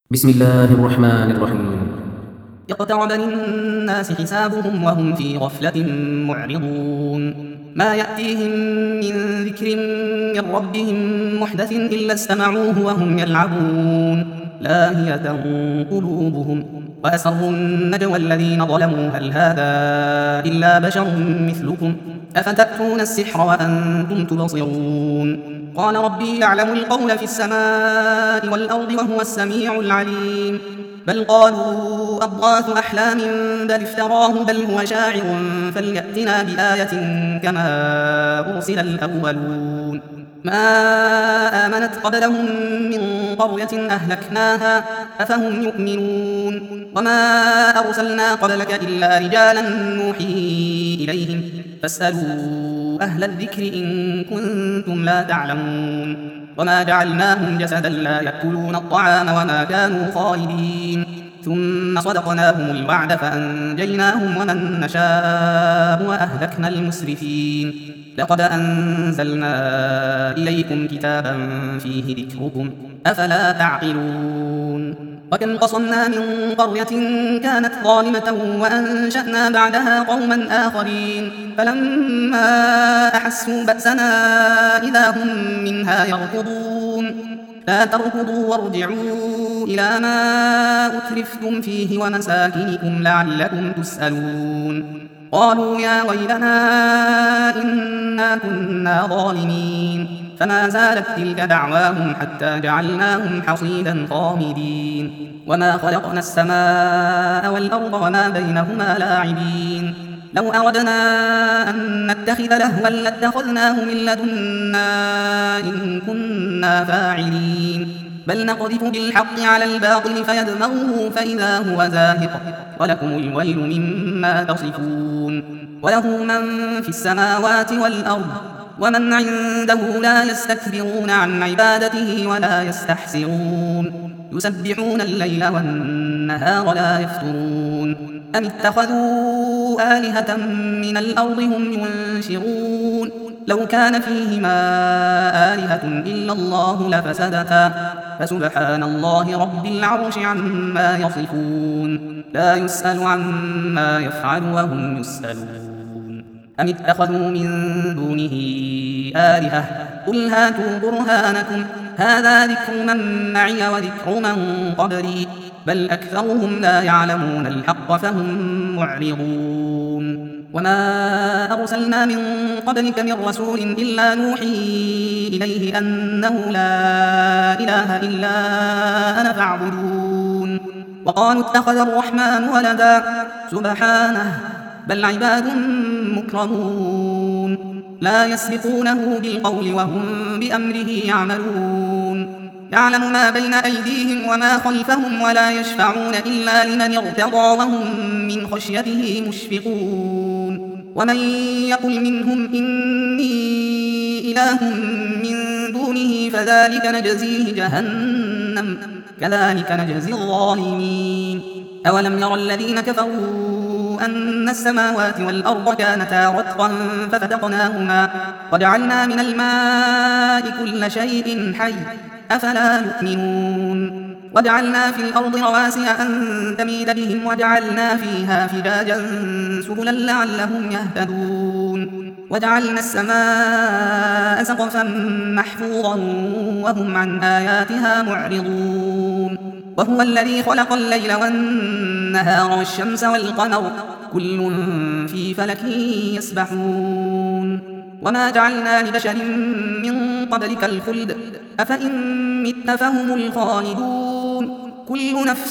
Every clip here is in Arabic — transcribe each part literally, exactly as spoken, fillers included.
بسم الله الرحمن الرحيم. اقترب للناس حسابهم وهم في غفلة معرضون ما يأتيهم من ذكر من ربهم محدث إلا استمعوه وهم يلعبون لاهية قلوبهم وأسروا النجوى الذين ظلموا هل هذا إلا بشر مثلكم أفتأتون السحر وأنتم تبصرون قال ربي يعلم القول في السماء والأرض وهو السميع العليم بل قالوا أضغاث أحلام بل افتراه بل هو شاعر فليأتنا بآية كما أرسل الأولون ما آمنت قبلهم من قرية أهلكناها أفهم يؤمنون وما أرسلنا قبلك إلا رجالا نوحي إليهم فاسألوا أهل الذكر إن كنتم لا تعلمون وما جعلناهم جسدا لا يأكلون الطعام وما كانوا خالدين ثم صدقناهم الوعد فأنجيناهم ومن نشاء وأهلكنا المسرفين لقد أنزلنا إليكم كتابا فيه ذكركم أفلا تعقلون وكم قصمنا من قرية كانت ظالمة وأنشأنا بعدها قوما آخرين فلما أحسوا بأسنا إذا هم منها يركضون لا تركضوا وارجعوا إلى ما أترفتم فيه ومساكنكم لعلكم تسألون قالوا يا ويلنا إنا كنا ظالمين فما زالت تلك دعواهم حتى جعلناهم حصيدا خامدين وما خلقنا السماء والأرض وما بينهما لاعبين لو أردنا أن نتخذ لهوا لاتخذناه من لدنا إن كنا فاعلين بل نقذف بالحق على الباطل فيدمغه فإذا هو زاهق ولكم الويل مما تصفون وله من في السماوات والأرض ومن عنده لا يستكبرون عن عبادته ولا يستحسرون يسبحون الليل والنهار لا يفترون أم اتخذوا آلهة من الأرض هم ينشرون لو كان فيهما آلهة إلا الله لفسدتا فسبحان الله رب العرش عما يصفون لا يسأل عما يفعل وهم يسألون أم اتخذوا من دونه آلهة قل هاتوا برهانكم هذا ذكر من معي وذكر من قبلي بل أكثرهم لا يعلمون الحق فهم معرضون وما أرسلنا من قبلك من رسول إلا نوحي إليه أنه لا إله إلا أنا فاعبدون وقالوا اتخذ الرحمن ولدا سبحانه بل عباد مكرمون لا يسبقونه بالقول وهم بأمره يعملون يعلم ما بين أيديهم وما خلفهم ولا يشفعون إلا لمن ارتضى وهم من خشيته مشفقون ومن يقل منهم إني إله من دونه فذلك نجزيه جهنم كذلك نجزي الظالمين أولم يرى الذين كفروا أن السماوات والأرض كانتا رتقا ففتقناهما وجعلنا من الماء كل شيء حي أفلا يؤمنون وجعلنا في الأرض رواسي أن تميد بهم وجعلنا فيها فجاجا سبلا لعلهم يهتدون وجعلنا السماء سقفا محفوظا وهم عن آياتها معرضون وهو الذي خلق الليل والنهار والشمس والقمر كل في فلك يسبحون وما جعلنا لبشر من قبلك الخلد أفإن مت فهم الخالدون كل نفس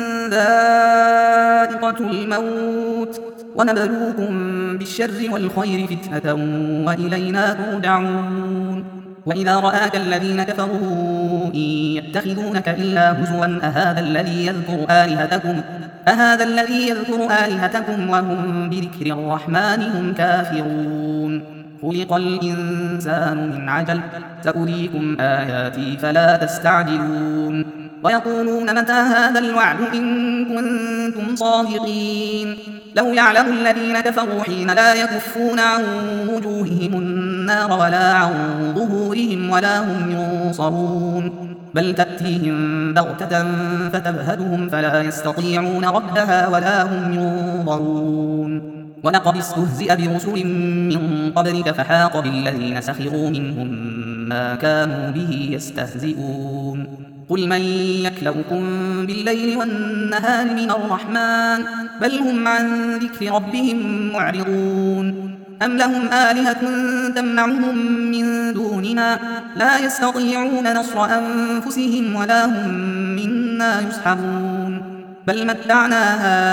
ذائقة الموت ونبلوكم بالشر والخير فتنة وإلينا ترجعون وإذا رآك الذين كفروا إن يتخذونك إلا هزوا أهذا الذي يذكر آلهتكم أهذا الذي يذكر آلهتكم وهم بذكر الرحمن هم كافرون خلق الإنسان من عجل سأريكم آياتي فلا تستعجلون ويقولون متى هذا الوعد إن كنتم صادقين لو يعلم الذين كفروا حين لا يكفون عن وجوههم النار ولا عن ظهورهم ولا هم ينصرون بل تأتيهم بغتة فتبهتهم فلا يستطيعون ردها ولا هم ينظرون ولقد استهزئ برسل من قبلك فحاق بالذين سخروا منهم ما كانوا به يستهزئون قل من يكلؤكم بالليل والنهار من الرحمن بل هم عن ذكر ربهم معرضون أم لهم آلهة تمنعهم من دوننا لا يستطيعون نصر أنفسهم ولا هم منا يسحبون بل متعنا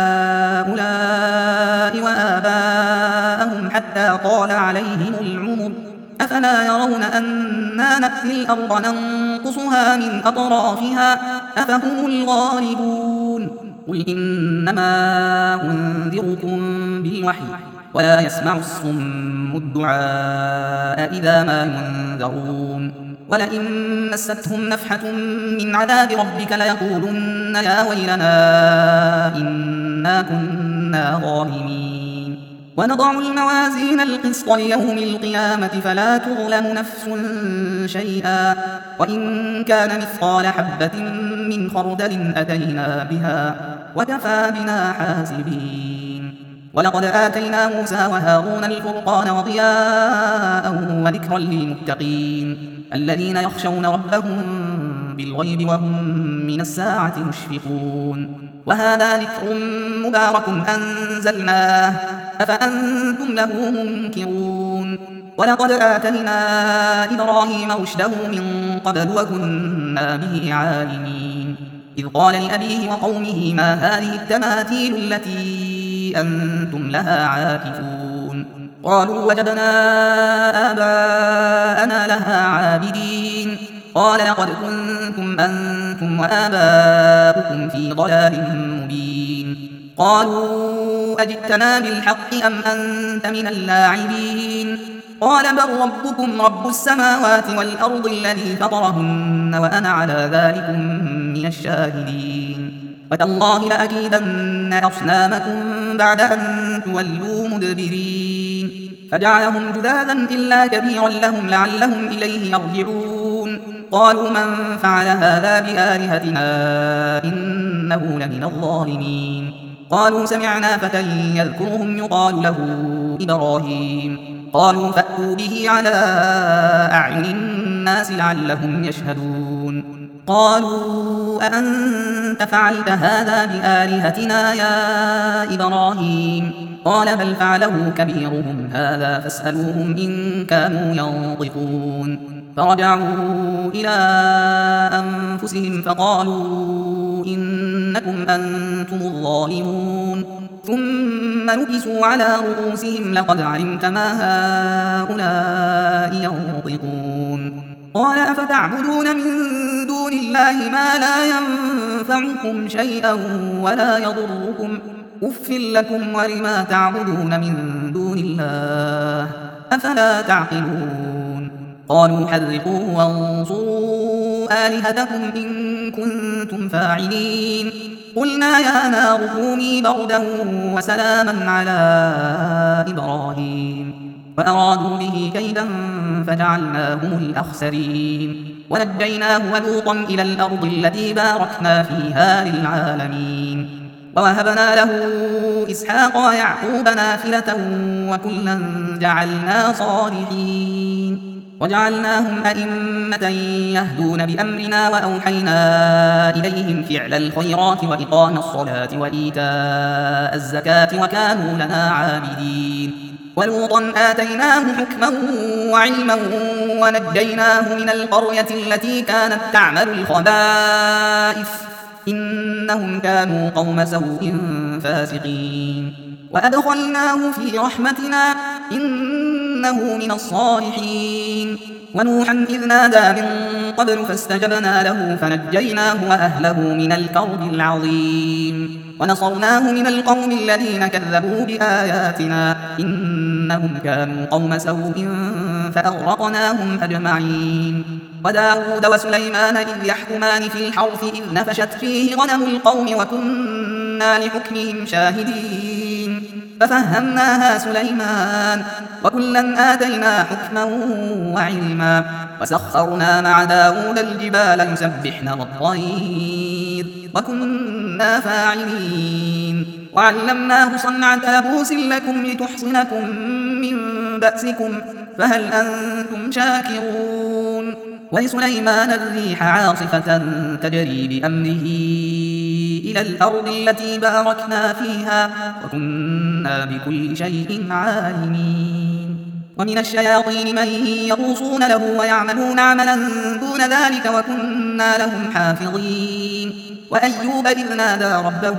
هؤلاء وآباءهم حتى طال عليهم العمر أفلا يرون أنا نأتي الأرض ننقصها من أطرافها أفهم الغالبون قل إنما أنذركم بالوحي ولا يسمع الصم الدعاء إذا ما ينذرون ولئن مستهم نفحة من عذاب ربك ليقولن يا ويلنا إنا كنا ظالمين ونضع الموازين القسط ليوم القيامة فلا تظلم نفس شيئا وإن كان مثقال حبة من خردل أتينا بها وكفى بنا حاسبين ولقد آتينا موسى وهارون الفرقان وضياء وذكرا للمتقين الذين يخشون ربهم بالغيب وهم من الساعة مشفقون وهذا ذكر مبارك أنزلناه أفأنتم له منكرون ولقد آتينا إبراهيم رشده من قبل وكنا به عالمين إذ قال لأبيه وقومه ما هذه التماثيل التي أنتم لها عاكفون قالوا وجدنا آباءنا لها عابدين قال لقد كنتم أنتم وآباؤكم في ضلال مبين قالوا أجئتنا بالحق أم أنت من اللاعبين قال بل ربكم رب السماوات والأرض الذي فطرهن وأنا على ذلك من الشاهدين وتالله لأكيدن أصنامكم بعد أن تولوا مدبرين فجعلهم جذاذا إلا كبيرا لهم لعلهم إليه يرجعون قالوا من فعل هذا بآلهتنا إنه لمن الظالمين قالوا سمعنا فتى يذكرهم يقال له إبراهيم قالوا فأتوا به على أعين الناس لعلهم يشهدون قالوا أأنت فعلت هذا بآلهتنا يا إبراهيم قال بل فعله كبيرهم هذا فاسألوهم إن كانوا ينطقون فرجعوا إلى أنفسهم فقالوا إنكم أنتم الظالمون ثم نكسوا على رؤوسهم لقد علمت ما هؤلاء ينطقون قال أفتعبدون من دون الله ما لا ينفعكم شيئا ولا يضركم أف لكم ولما تعبدون من دون الله أفلا تعقلون قالوا حرقوه وانصروا آلهتكم إن كنتم فاعلين قلنا يا نار كوني بردا وسلاما على إبراهيم فأرادوا به كيدا فجعلناهم الأخسرين ونجيناه ولوطا إلى الأرض التي باركنا فيها للعالمين ووهبنا له إسحاق ويعقوب نافلة وكلا جعلنا صالحين وجعلناهم أئمة يهدون بأمرنا وأوحينا إليهم فعل الخيرات وإقام الصلاة وإيتاء الزكاة وكانوا لنا عابدين ولوطا آتيناه حكما وعلما ونجيناه من القرية التي كانت تعمل الخبائث إنهم كانوا قوم سوء فاسقين وأدخلناه في رحمتنا إنه من الصالحين ونوحا إذ نادى من قبل فاستجبنا له فنجيناه وأهله من الكرب العظيم ونصرناه من القوم الذين كذبوا بآياتنا إنهم كانوا قوم سوء فأغرقناهم أجمعين وداود وسليمان إذ يحكمان في الحرث إذ نفشت فيه غنم القوم وكنا لحكمهم شاهدين ففهمناها سليمان وكلا آتينا حكما وعلما وسخرنا مع داود الجبال يسبحن والطير وكنا فاعلين وعلمناه صنعة لبوس لكم لتحصنكم من بأسكم فهل أنتم شاكرون ولسليمان الريح عاصفة تجري بأمره إلى الأرض التي باركنا فيها وكنا بكل شيء عالمين ومن الشياطين من يغوصون له ويعملون عملا دون ذلك وكنا لهم حافظين وأيوب إذ نادى ربه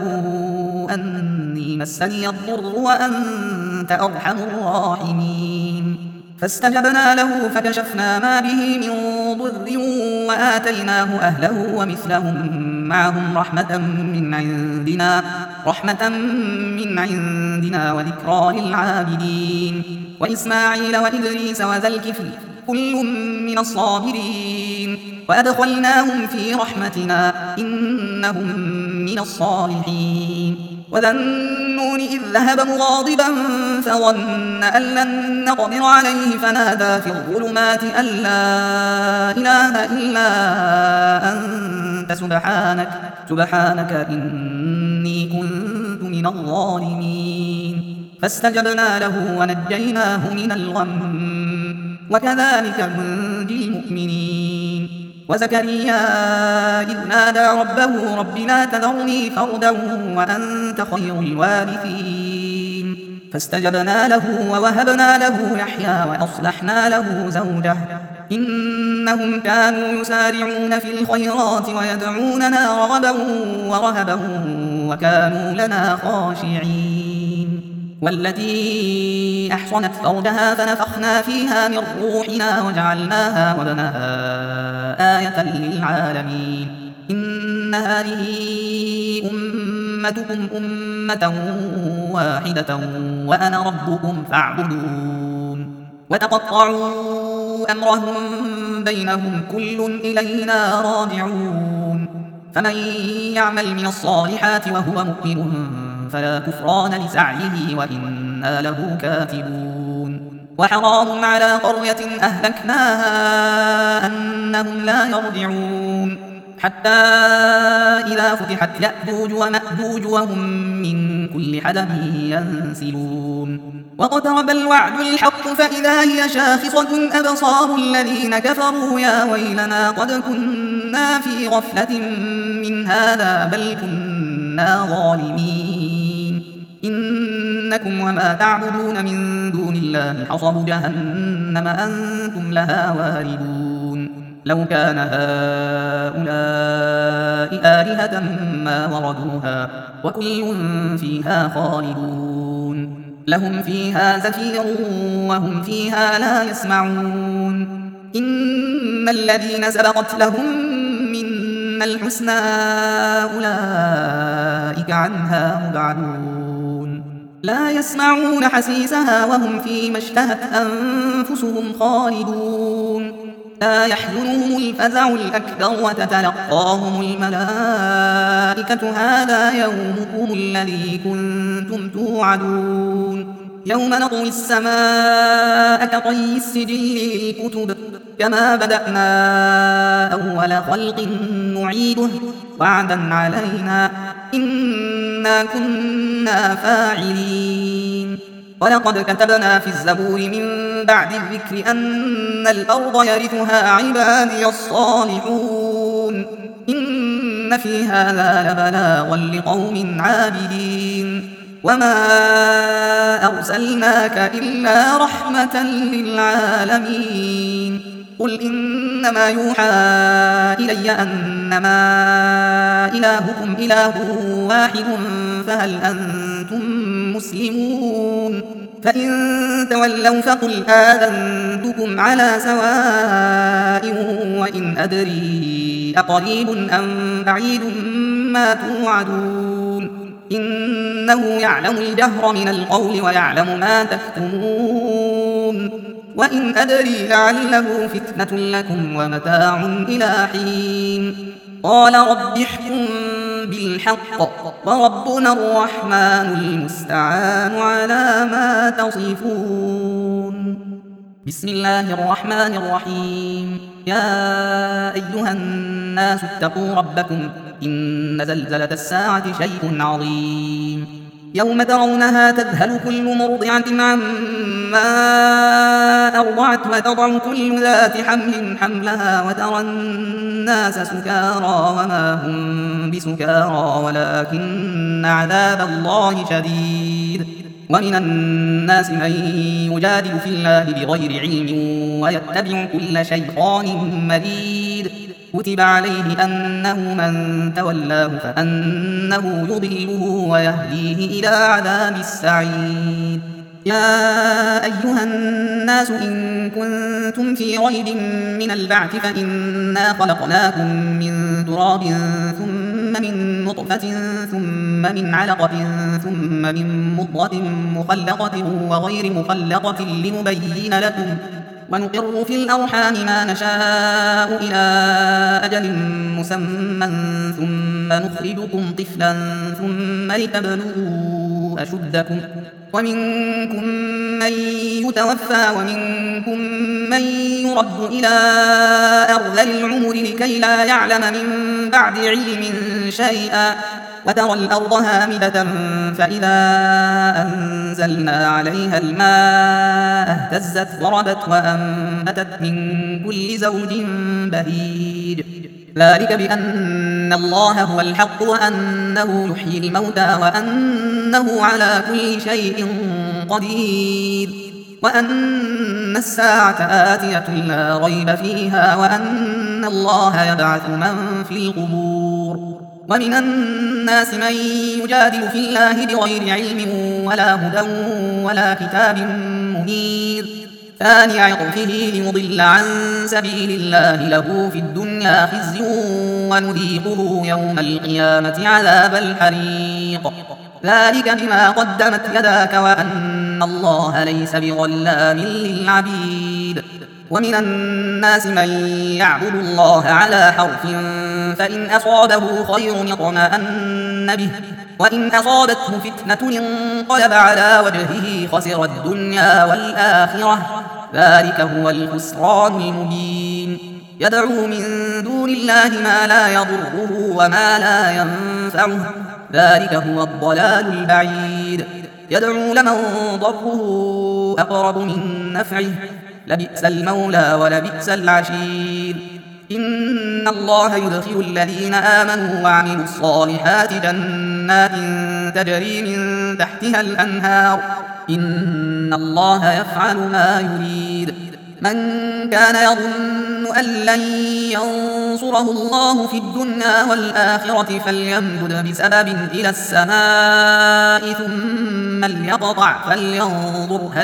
أني مسني الضر وأنت أرحم الراحمين فاستجبنا له فكشفنا ما به من ضر وآتيناه أهله ومثلهم معهم رحمة من عندنا رحمة من عندنا وذكرى للعابدين وإسماعيل وإدريس وذا الكفل كل من الصابرين وأدخلناهم في رحمتنا إنهم من الصالحين وذا النون إذ ذهب مغاضبا فظن أن لن نقدر عليه فنادى في الظلمات أن لا إله إلا أنت سبحانك سبحانك إني كنت من الظالمين فاستجبنا له ونجيناه من الغم وكذلك ننجي المؤمنين وزكريا إذ نادى ربه رب لا تذرني فردا وأنت خير الوارثين فاستجبنا له ووهبنا له يحيى وأصلحنا له زوجه إنهم كانوا يسارعون في الخيرات ويدعوننا رغبا ورهبا وكانوا لنا خاشعين والتي أحصنت فرجها فنفخنا فيها من روحنا وجعلناها وابنها آية للعالمين إن هذه أمتكم أمة واحدة وأنا ربكم فاعبدون وتقطعوا أمرهم بينهم كل إلينا راجعون فمن يعمل من الصالحات وهو مؤمن فلا كفران لسعيه وإنا له كاتبون وحرام على قرية أهلكناها أنهم لا يرجعون حتى إذا فتحت يأجوج ومأجوج وهم من كل حدب ينسلون واقترب الوعد الحق فإذا هي شاخصة أبصار الذين كفروا يا ويلنا قد كنا في غفلة من هذا بل كنا ظالمين إنكم وما تعبدون من دون الله حصب جهنم أنتم لها واردون لو كان هؤلاء آلهة ما وردوها وكل فيها خالدون لهم فيها زفير وهم فيها لا يسمعون إن الذين سبقت لهم منا الحسنى أولئك عنها مبعدون لا يسمعون حسيسها وهم فيما اشتهت أنفسهم خالدون لا يحزنهم الفزع الأكبر وتتلقاهم الملائكة هذا يومكم الذي كنتم توعدون يوم نطوي السماء كطي السجل للكتب كما بدأنا أول خلق نعيده وعدا علينا إنا كنا فاعلين ولقد كتبنا في الزبور من بعد الذكر أن الأرض يرثها عبادي الصالحون إن في هذا لبلاغا لقوم عابدين وما أرسلناك إلا رحمة للعالمين قل إنما يوحى إلي أنما إلهكم إله واحد فهل أنتم مسلمون فإن تولوا فقل آذنتكم على سواء وإن أدري أقريب أم بعيد ما توعدون إنه يعلم الجهر من القول ويعلم ما تكتمون وإن أدري لعله فتنة لكم ومتاع إلى حين قال رب احكم بالحق وربنا الرحمن المستعان على ما تصفون. بسم الله الرحمن الرحيم. يا أيها الناس اتقوا ربكم إن زلزلة الساعة شيء عظيم يوم ترونها تذهل كل مرضعة عما أرضعت وتضع كل ذات حمل حملها وترى الناس سكارى وما هم بسكارى ولكن عذاب الله شديد. ومن الناس من يجادل في الله بغير علم ويتبع كل شيطان مريد كتب عليه أنه من تولاه فأنه يضله ويهديه إلى عذاب السعير. يا أيها الناس إن كنتم في ريب من البعث فإنا خلقناكم من تراب ثم من نطفة ثم من علقة ثم من مضغة مخلقة وغير مخلقة لنبين لكم ونقر في الأرحام ما نشاء إلى أجل مسمى ثم نخرجكم طفلا ثم لتبلغوا أشدكم ومنكم من يتوفى ومنكم من يرد إلى أرذل العمر لكي لا يعلم من بعد علم شيئا وترى الأرض هامدة فإذا أنزلنا عليها الماء اهتزت وربت وأنبتت من كل زوج بهيج. ذلك بأن الله هو الحق وأنه يحيي الموتى وأنه على كل شيء قدير وأن الساعة آتية لا ريب فيها وأن الله يبعث من في القبور. ومن الناس من يجادل في الله بغير علم ولا هدى ولا كتاب منير ثاني عطفه ليضل عن سبيل الله له في الدنيا خزي ونذيقه يوم القيامة عذاب الحريق. ذلك بما قدمت يداك وأن الله ليس بظلام للعبيد. ومن الناس من يعبد الله على حرف فإن أصابه خير اطمأن به وإن أصابته فتنة انقلب على وجهه خسر الدنيا والآخرة ذلك هو الخسران المبين. يدعو من دون الله ما لا يضره وما لا ينفعه ذلك هو الضلال البعيد. يدعو لمن ضره أقرب من نفعه لبئس المولى ولبئس العشير. إن الله يدخل الذين آمنوا وعملوا الصالحات جنات تجري من تحتها الأنهار إن الله يفعل ما يريد. من كان يظن أن لن ينصره الله في الدنيا والآخرة فليمدد بسبب إلى السماء ثم ليقطع فلينظر هل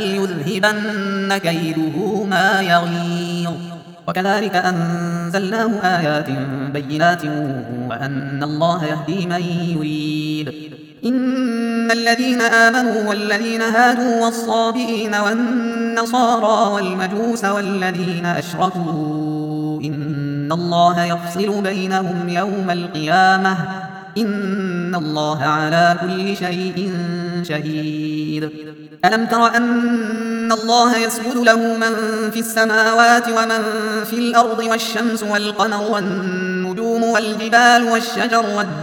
يذهبن كيده ما يغيظ. وكذلك أنزلناه آيات بينات وأن الله يهدي من يريد. إن الذين آمنوا والذين هادوا والصابئين والنصارى والمجوس والذين أشركوا إن الله يفصل بينهم يوم القيامة إن الله على كل شيء شهيد. ألم تر أن الله يسجد له من في السماوات ومن في الأرض والشمس والقمر والنجوم والجبال والشجر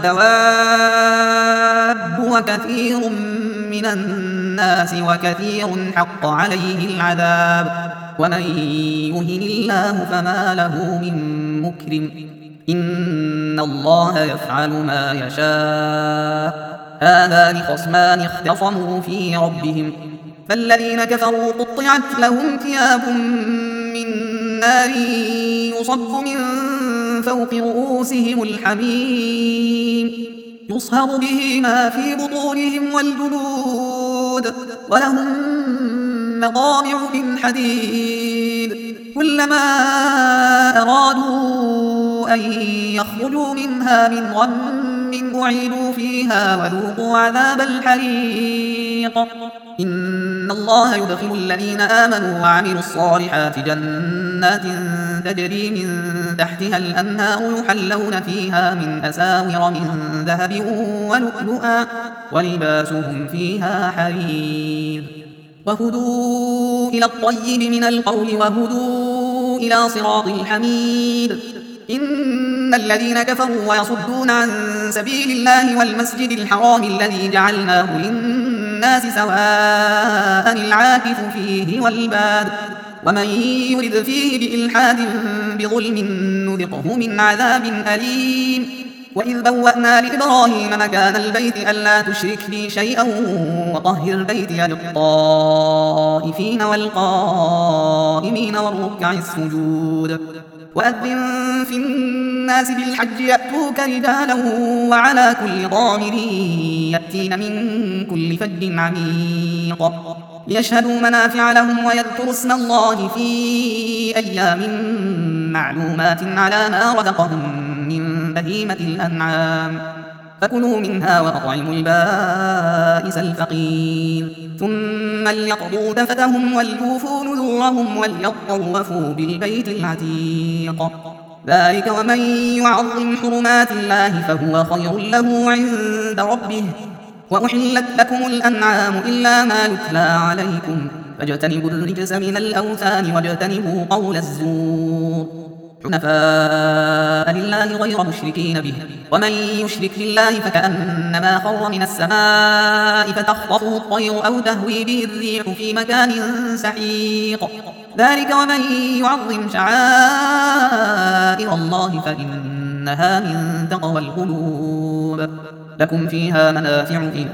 والدواب وكثير من الناس وكثير حق عليه العذاب ومن يهن الله فما له من مكرم إن الله يفعل ما يشاء. هذان خصمان اختصموا في ربهم فالذين كفروا قطعت لهم ثياب من نار يصب من فوق رؤوسهم الحميم يصهر به ما في بطونهم والجلود ولهم مقامع من حديد كلما أرادوا أن يخرجوا منها من غم أعيدوا فيها وذوقوا عذاب الحريق. إن الله يدخل الذين آمنوا وعملوا الصالحات جنات جنات تجري من تحتها الأنهار يحلون فيها من أساور من ذهب ولؤلؤا ولباسهم فيها حرير وهدوا إلى الطيب من القول وهدوا إلى صراط الحميد. إن الذين كفروا ويصدون عن سبيل الله والمسجد الحرام الذي جعلناه للناس سواء العاكف فيه والباد ومن يرد فيه بإلحاد بظلم نذقه من عذاب أليم. وإذ بوأنا لإبراهيم مكان البيت ألا تشرك بي شيئا وطهر بيتي للطائفين والقائمين والركع السجود وأذن في الناس بالحج يأتوك رجالا وعلى كل ضامر يأتين من كل فج عميق ليشهدوا منافع لهم ويذكروا اسم الله في أيام معلومات على ما رزقهم من بهيمة الأنعام فكلوا منها وأطعموا البائس الفقير ثم ليقضوا تفتهم وليوفوا نذورهم وليطوفوا بالبيت العتيق ذلك ومن يعظم حرمات الله فهو خير له عند ربه. وأحلت لكم الأنعام إلا ما يتلى عليكم فاجتنبوا الرجس من الأوثان واجتنبوا قول الزور حنفاء لله غير مشركين به ومن يشرك بالله فكأنما خر من السماء فتخطفه الطير أو تهوي به الريح في مكان سحيق ذلك ومن يعظم شعائر الله فإنها من تقوى القلوب. لكم فيها منافع إلى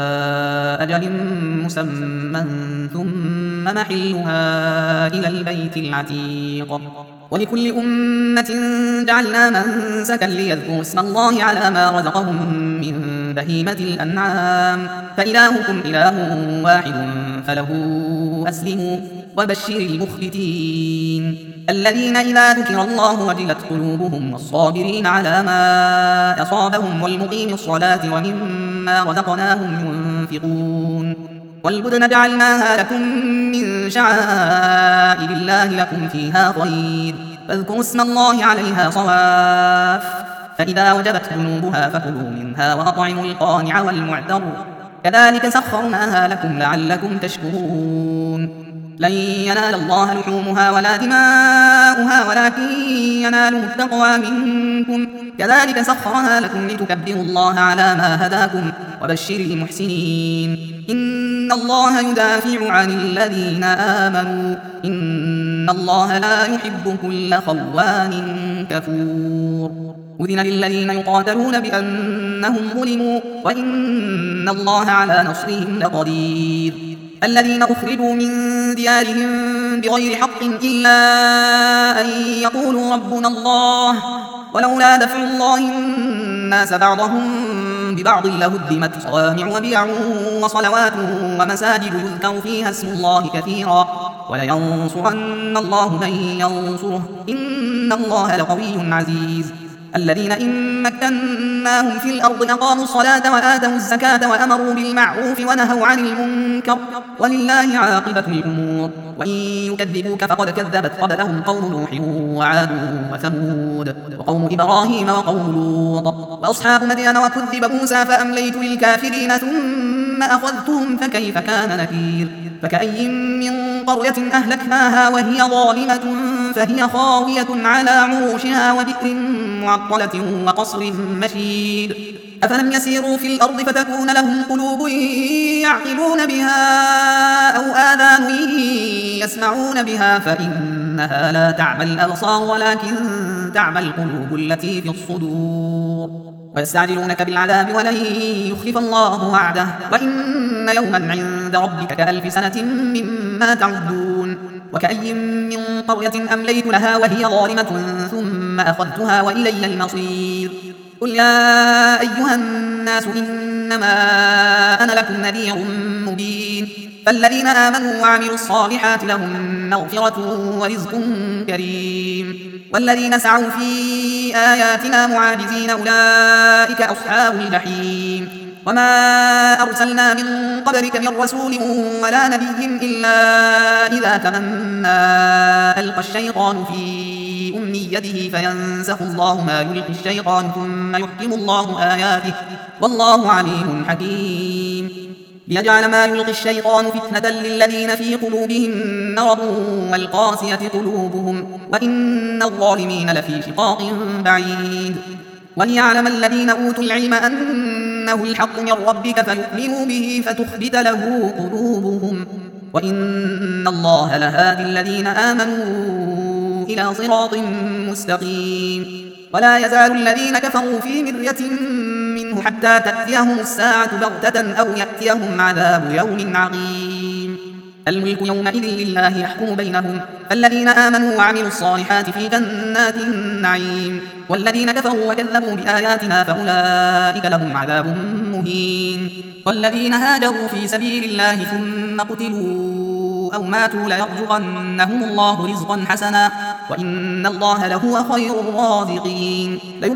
أجل مسمى ثم محلها إلى البيت العتيق ولكل أمة جعلنا منسكا ليذكروا اسم الله على ما رزقهم من بهيمة الأنعام فإلهكم إله واحد فله أسلموا وبشر المخبتين الذين إذا ذكر الله وجلت قلوبهم والصابرين على ما أصابهم والمقيم الصلاة ومما رزقناهم ينفقون والبدن جعلناها لكم من شعائر الله لكم فيها خير فاذكروا اسم الله عليها صواف فإذا وجبت جنوبها فكلوا منها وأطعموا القانع والمعتر كذلك سخرناها لكم لعلكم تشكرون. لن ينال الله لحومها ولا دماؤها ولكن يناله التقوى منكم كذلك سخرها لكم لتكبروا الله على ما هداكم وبشر المحسنين. إن الله يدافع عن الذين آمنوا إن الله لا يحب كل خوان كفور. أذن للذين يقاتلون بأنهم ظلموا وإن الله على نصرهم لقدير. الذين أخرجوا من ديارهم بغير حق إلا أن يقولوا ربنا الله ولولا دفع الله الناس بعضهم ببعض لهدمت صوامع وبيع وصلوات ومساجد يذكر فيها اسم الله كثيرا ولينصرن الله من ينصره إن الله لقوي عزيز. الذين إن مكناهم في الأرض أقاموا الصلاة وآتوا الزكاة وأمروا بالمعروف ونهوا عن المنكر ولله عاقبة الأمور. وإن يكذبوك فقد كذبت قبلهم قوم نوح وعاد وثمود وقوم إبراهيم وقوم لوط وأصحاب مدين وكذب موسى فأمليت للكافرين ثم أخذتهم فكيف كان نكير. فكأي من قرية أهلكناها وهي ظالمة فهي خاوية على عروشها وبئر معطلة وقصر مشيد. أفلم يسيروا في الأرض فتكون لهم قلوب يعقلون بها أو آذان يسمعون بها فإنها لا تعمى الأبصار ولكن تعمى القلوب التي في الصدور. ويستعجلونك بالعذاب ولن يخلف الله وعده وإن يوما عند ربك كألف سنة مما تعدون. وكأي من قرية أمليت لها وهي ظالمة ثم أخذتها وإلي المصير. قل يا أيها الناس إنما أنا لكم نذير مبين. فالذين آمنوا وعملوا الصالحات لهم مغفرة ورزق كريم والذين سعوا في آياتنا معاجزين أولئك أصحاب الجحيم وما أرسلنا من قبلك من رسول ولا نبي إلا إذا تمنى ألقى الشيطان في أمنيته فينسخ الله ما يلقي الشيطان ثم يحكم الله آياته والله عليم حكيم ليجعل ما يلقي الشيطان فتنة للذين في قلوبهم مرض والقاسية قلوبهم وإن الظالمين لفي شقاق بعيد وليعلم الذين أوتوا العلم أنه الحق من ربك فيؤمنوا به فتخبت له قلوبهم وإن الله لهادي الذين آمنوا إلى صراط مستقيم ولا يزال الذين كفروا في مرية منه حتى تأتيهم الساعة بغتة أو يأتيهم عذاب يوم عقيم الملك يومئذ لله يحكم بينهم فالذين آمنوا وعملوا الصالحات في جنات النعيم والذين كفروا وكذبوا بآياتنا فأولئك لهم عذاب مهين والذين هاجروا في سبيل الله ثم قتلوا أو ماتوا ليرزقنهم الله رزقا حسنا وإن الله لهو خير الرازقين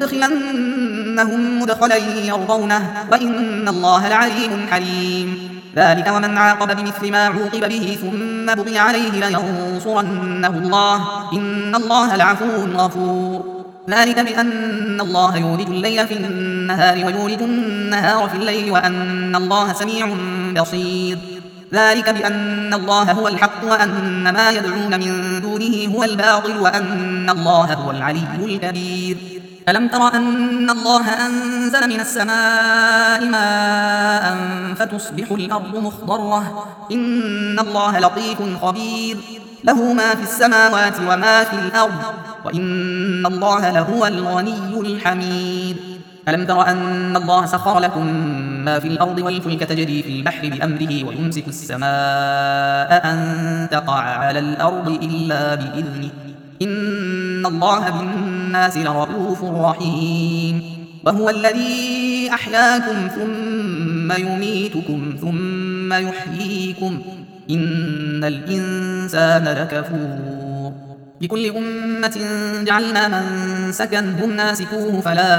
ليدخلنهم مدخلا يرضونه وإن الله لعليم حليم ذلك ومن عاقب بمثل ما عوقب به ثم بغي عليه لينصرنه الله إن الله لعفو غفور ذلك بأن الله يولج الليل في النهار ويولج النهار في الليل وأن الله سميع بصير ذلك بأن الله هو الحق وأن ما يدعون من دونه هو الباطل وأن الله هو العلي الكبير ألم تر أن الله أنزل من السماء ماء فتصبح الأرض مخضرة إن الله لطيف خبير له ما في السماوات وما في الأرض وإن الله لهو الغني الحميد ألم تر أن الله سخر لكم ما في الأرض والفلك تجري في البحر بأمره ويمسك السماء أن تقع على الأرض إلا بإذنه إن الله بالناس لرؤوف رحيم وهو الذي أحياكم ثم يميتكم ثم يحييكم إن الإنسان لكفور لكل أمة جعلنا منسكا هم ناسكوه فلا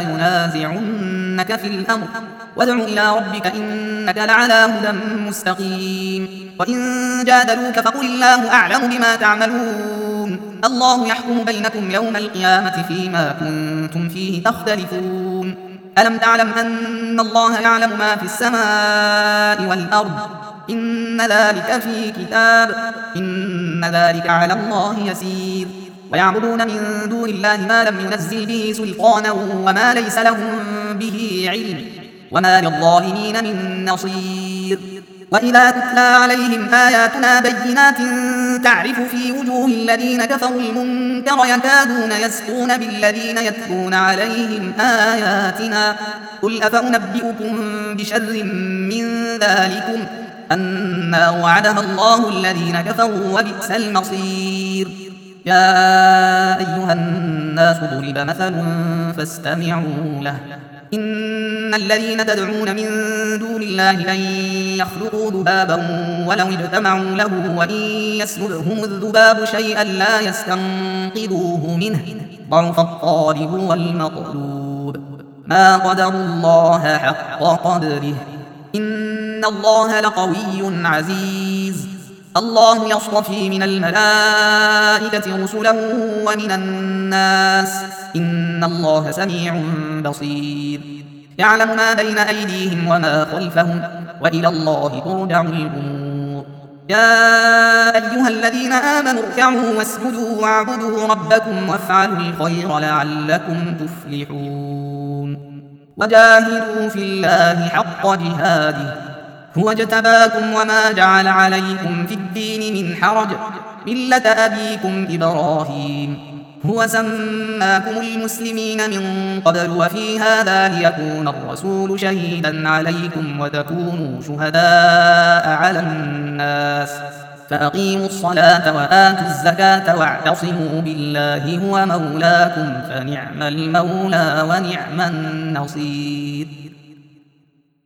ينازعنك في الأمر وادع إلى ربك إنك لعلى هدى مستقيم وإن جادلوك فقل الله أعلم بما تعملون الله يحكم بينكم يوم القيامة فيما كنتم فيه تختلفون ألم تعلم أن الله يعلم ما في السماء والأرض إن ذلك في كتاب إن ذلك على الله يسير ويعبدون من دون الله ما لم ينزل به سلطانا وما ليس لهم به علم وما للظالمين من نصير وإذا تتلى عليهم آياتنا بينات تعرف في وجوه الذين كفروا المنكر يكادون يسطون بالذين يتلون عليهم آياتنا قل أفأنبئكم بشر من ذلكم النار وعدها الله الذين كفروا وبئس المصير يا أيها الناس ضرب مثل فاستمعوا له إن الذين تدعون من دون الله لن يخلقوا ذبابا ولو اجتمعوا له وإن يسلبهم الذباب شيئا لا يستنقذوه منه ضعف الطالب والمطلوب ما قدروا الله حق قدره إن الله لقوي عزيز الله يصطفي من الملائكة رسلا ومن الناس إن الله سميع بصير يعلم ما بين أيديهم وما خلفهم وإلى الله ترجع الأمور يا أيها الذين آمنوا اركعوا واسجدوا واعبدوا ربكم وافعلوا الخير لعلكم تفلحون وجاهدوا في الله حق جهاده هو اجتباكم وما جعل عليكم في الدين من حرج ملة أبيكم إبراهيم هو سماكم المسلمين من قبل وفي هذا ليكون الرسول شهيدا عليكم وتكونوا شهداء على الناس فأقيموا الصلاة وآتوا الزكاة واعتصموا بالله هو مولاكم فنعم المولى ونعم النصير